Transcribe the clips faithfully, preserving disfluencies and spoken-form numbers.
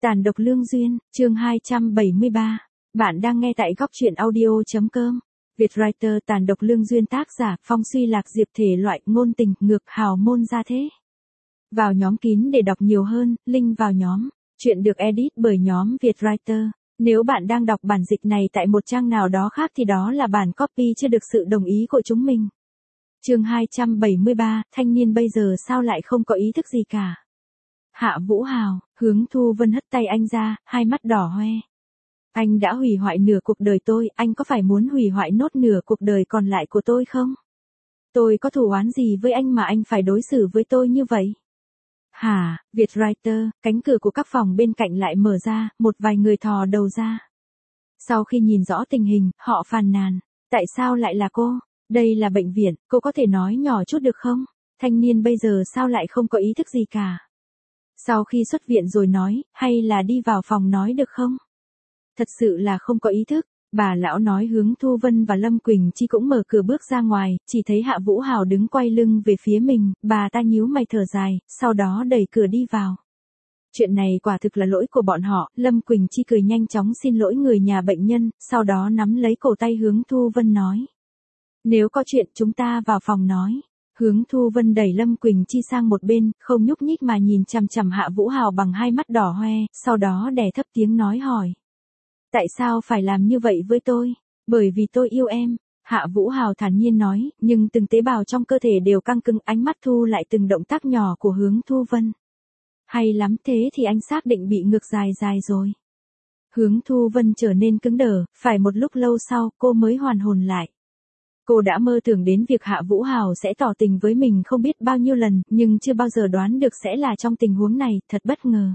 Tàn độc lương duyên, chương hai trăm bảy mươi ba. Bạn đang nghe tại góc truyện audio.com. Vietwriter Tàn độc lương duyên, tác giả Phong Suy Lạc Diệp, thể loại ngôn tình, ngược, hào môn gia thế. Vào nhóm kín để đọc nhiều hơn, link vào nhóm. Chuyện được edit bởi nhóm Vietwriter. Nếu bạn đang đọc bản dịch này tại một trang nào đó khác thì đó là bản copy chưa được sự đồng ý của chúng mình. Chương hai trăm bảy mươi ba, thanh niên bây giờ sao lại không có ý thức gì cả. Hạ Vũ Hào, Hướng Thu Vân hất tay anh ra, hai mắt đỏ hoe. Anh đã hủy hoại nửa cuộc đời tôi, anh có phải muốn hủy hoại nốt nửa cuộc đời còn lại của tôi không? Tôi có thù oán gì với anh mà anh phải đối xử với tôi như vậy? Hả, Vietwriter, cánh cửa của các phòng bên cạnh lại mở ra, một vài người thò đầu ra. Sau khi nhìn rõ tình hình, họ phàn nàn. Tại sao lại là cô? Đây là bệnh viện, cô có thể nói nhỏ chút được không? Thanh niên bây giờ sao lại không có ý thức gì cả? Sau khi xuất viện rồi nói, hay là đi vào phòng nói được không? Thật sự là không có ý thức. Bà lão nói. Hướng Thu Vân và Lâm Quỳnh Chi cũng mở cửa bước ra ngoài, chỉ thấy Hạ Vũ Hào đứng quay lưng về phía mình, bà ta nhíu mày thở dài, sau đó đẩy cửa đi vào. Chuyện này quả thực là lỗi của bọn họ. Lâm Quỳnh Chi cười nhanh chóng xin lỗi người nhà bệnh nhân, sau đó nắm lấy cổ tay Hướng Thu Vân nói. Nếu có chuyện chúng ta vào phòng nói. Hướng Thu Vân đẩy Lâm Quỳnh Chi sang một bên, không nhúc nhích mà nhìn chằm chằm Hạ Vũ Hào bằng hai mắt đỏ hoe, sau đó đè thấp tiếng nói hỏi. Tại sao phải làm như vậy với tôi? Bởi vì tôi yêu em. Hạ Vũ Hào thản nhiên nói, nhưng từng tế bào trong cơ thể đều căng cứng, ánh mắt thu lại từng động tác nhỏ của Hướng Thu Vân. Hay lắm, thế thì anh xác định bị ngược dài dài rồi. Hướng Thu Vân trở nên cứng đờ, phải một lúc lâu sau cô mới hoàn hồn lại. Cô đã mơ tưởng đến việc Hạ Vũ Hào sẽ tỏ tình với mình không biết bao nhiêu lần, nhưng chưa bao giờ đoán được sẽ là trong tình huống này, thật bất ngờ.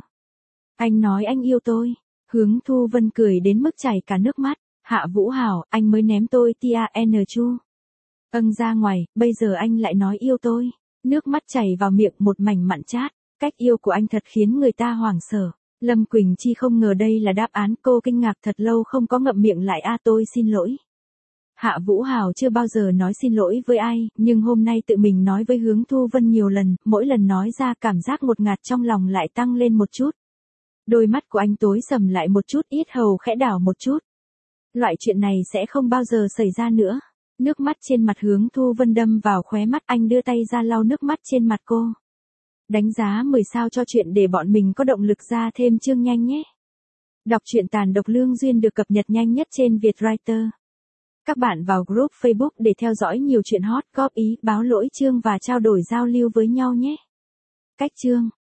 Anh nói anh yêu tôi. Hướng Thu Vân cười đến mức chảy cả nước mắt. Hạ Vũ Hào, anh mới ném tôi tia N chu. Âng ra ngoài, bây giờ anh lại nói yêu tôi. Nước mắt chảy vào miệng một mảnh mặn chát. Cách yêu của anh thật khiến người ta hoảng sợ. Lâm Quỳnh Chi không ngờ đây là đáp án, cô kinh ngạc thật lâu không có ngậm miệng lại. A tôi xin lỗi. Hạ Vũ Hào chưa bao giờ nói xin lỗi với ai, nhưng hôm nay tự mình nói với Hướng Thu Vân nhiều lần, mỗi lần nói ra cảm giác ngột ngạt trong lòng lại tăng lên một chút. Đôi mắt của anh tối sầm lại một chút, yết hầu khẽ đảo một chút. Loại chuyện này sẽ không bao giờ xảy ra nữa. Nước mắt trên mặt Hướng Thu Vân đâm vào khóe mắt, anh đưa tay ra lau nước mắt trên mặt cô. Đánh giá mười sao cho chuyện để bọn mình có động lực ra thêm chương nhanh nhé. Đọc truyện Tàn độc lương duyên được cập nhật nhanh nhất trên Vietwriter. Các bạn vào group Facebook để theo dõi nhiều chuyện hot, góp ý, báo lỗi chương và trao đổi giao lưu với nhau nhé. Cách chương